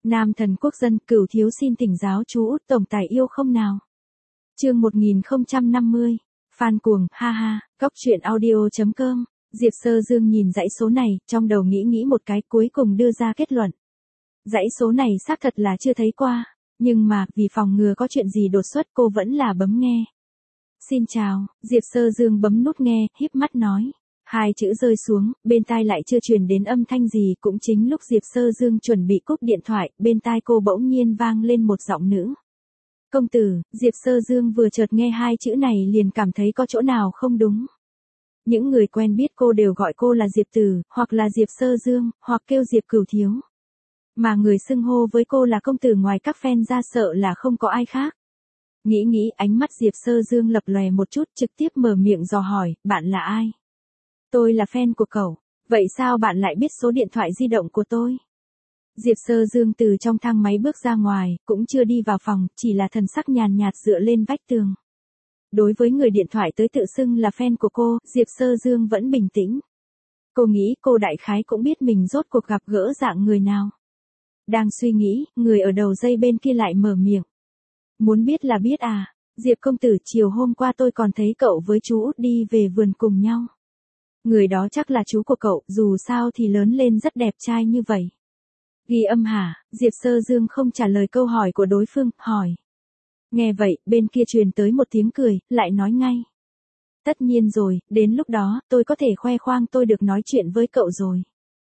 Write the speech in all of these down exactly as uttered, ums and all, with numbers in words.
Nam thần quốc dân, Cửu thiếu xin thỉnh giáo chú Út tổng tài yêu không nào. Chương một nghìn không trăm năm mươi. Fan cuồng, ha ha, góc truyện audio chấm com. Diệp Sơ Dương nhìn dãy số này, trong đầu nghĩ nghĩ một cái, cuối cùng đưa ra kết luận. Dãy số này xác thật là chưa thấy qua, nhưng mà, vì phòng ngừa có chuyện gì đột xuất, cô vẫn là bấm nghe. Xin chào, Diệp Sơ Dương bấm nút nghe, híp mắt nói. Hai chữ rơi xuống, bên tai lại chưa truyền đến âm thanh gì, cũng chính lúc Diệp Sơ Dương chuẩn bị cúp điện thoại, bên tai cô bỗng nhiên vang lên một giọng nữ. Công tử, Diệp Sơ Dương vừa chợt nghe hai chữ này liền cảm thấy có chỗ nào không đúng. Những người quen biết cô đều gọi cô là Diệp Tử, hoặc là Diệp Sơ Dương, hoặc kêu Diệp Cửu Thiếu. Mà người xưng hô với cô là công tử ngoài các fan ra sợ là không có ai khác. Nghĩ nghĩ, ánh mắt Diệp Sơ Dương lập lòe một chút, trực tiếp mở miệng dò hỏi, bạn là ai? Tôi là fan của cậu. Vậy sao bạn lại biết số điện thoại di động của tôi? Diệp Sơ Dương từ trong thang máy bước ra ngoài, cũng chưa đi vào phòng, chỉ là thần sắc nhàn nhạt dựa lên vách tường. Đối với người điện thoại tới tự xưng là fan của cô, Diệp Sơ Dương vẫn bình tĩnh. Cô nghĩ cô đại khái cũng biết mình rốt cuộc gặp gỡ dạng người nào. Đang suy nghĩ, người ở đầu dây bên kia lại mở miệng. Muốn biết là biết à, Diệp công tử, chiều hôm qua tôi còn thấy cậu với chú Út đi về vườn cùng nhau. Người đó chắc là chú của cậu, dù sao thì lớn lên rất đẹp trai như vậy. Ghi âm hả? Diệp Sơ Dương không trả lời câu hỏi của đối phương, hỏi. Nghe vậy, bên kia truyền tới một tiếng cười, lại nói ngay. Tất nhiên rồi, đến lúc đó, tôi có thể khoe khoang tôi được nói chuyện với cậu rồi.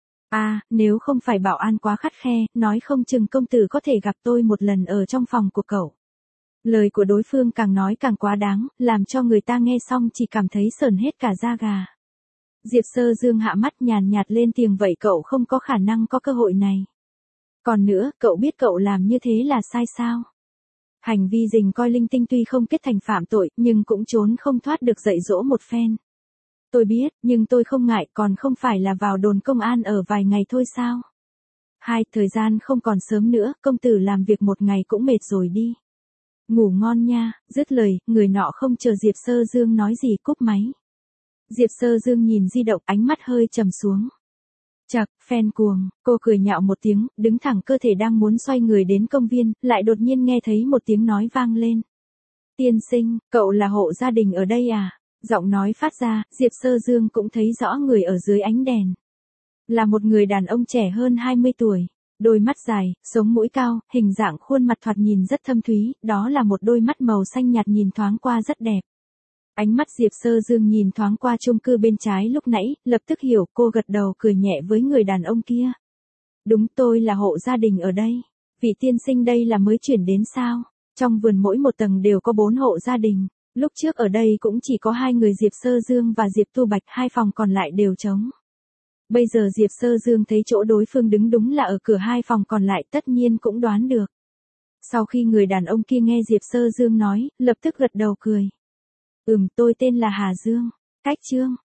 À, nếu không phải bảo an quá khắt khe, nói không chừng công tử có thể gặp tôi một lần ở trong phòng của cậu. Lời của đối phương càng nói càng quá đáng, làm cho người ta nghe xong chỉ cảm thấy sởn hết cả da gà. Diệp Sơ Dương hạ mắt nhàn nhạt lên tiếng, vậy cậu không có khả năng có cơ hội này. Còn nữa, cậu biết cậu làm như thế là sai sao? Hành vi rình coi linh tinh tuy không kết thành phạm tội, nhưng cũng trốn không thoát được dạy dỗ một phen. Tôi biết, nhưng tôi không ngại, còn không phải là vào đồn công an ở vài ngày thôi sao? Hai, thời gian không còn sớm nữa, công tử làm việc một ngày cũng mệt rồi đi. Ngủ ngon nha, dứt lời, người nọ không chờ Diệp Sơ Dương nói gì cúp máy. Diệp Sơ Dương nhìn di động, ánh mắt hơi trầm xuống. Chậc, fan cuồng, cô cười nhạo một tiếng, đứng thẳng cơ thể đang muốn xoay người đến công viên, lại đột nhiên nghe thấy một tiếng nói vang lên. Tiên sinh, cậu là hộ gia đình ở đây à? Giọng nói phát ra, Diệp Sơ Dương cũng thấy rõ người ở dưới ánh đèn. Là một người đàn ông trẻ hơn hai mươi tuổi, đôi mắt dài, sống mũi cao, hình dạng khuôn mặt thoạt nhìn rất thâm thúy, đó là một đôi mắt màu xanh nhạt nhìn thoáng qua rất đẹp. Ánh mắt Diệp Sơ Dương nhìn thoáng qua chung cư bên trái lúc nãy, lập tức hiểu, cô gật đầu cười nhẹ với người đàn ông kia. Đúng, tôi là hộ gia đình ở đây. Vị tiên sinh đây là mới chuyển đến sao? Trong vườn mỗi một tầng đều có bốn hộ gia đình. Lúc trước ở đây cũng chỉ có hai người Diệp Sơ Dương và Diệp Tu Bạch, hai phòng còn lại đều trống. Bây giờ Diệp Sơ Dương thấy chỗ đối phương đứng đúng là ở cửa hai phòng còn lại, tất nhiên cũng đoán được. Sau khi người đàn ông kia nghe Diệp Sơ Dương nói, lập tức gật đầu cười. Ừm, tôi tên là Hà Dương. Cách chương.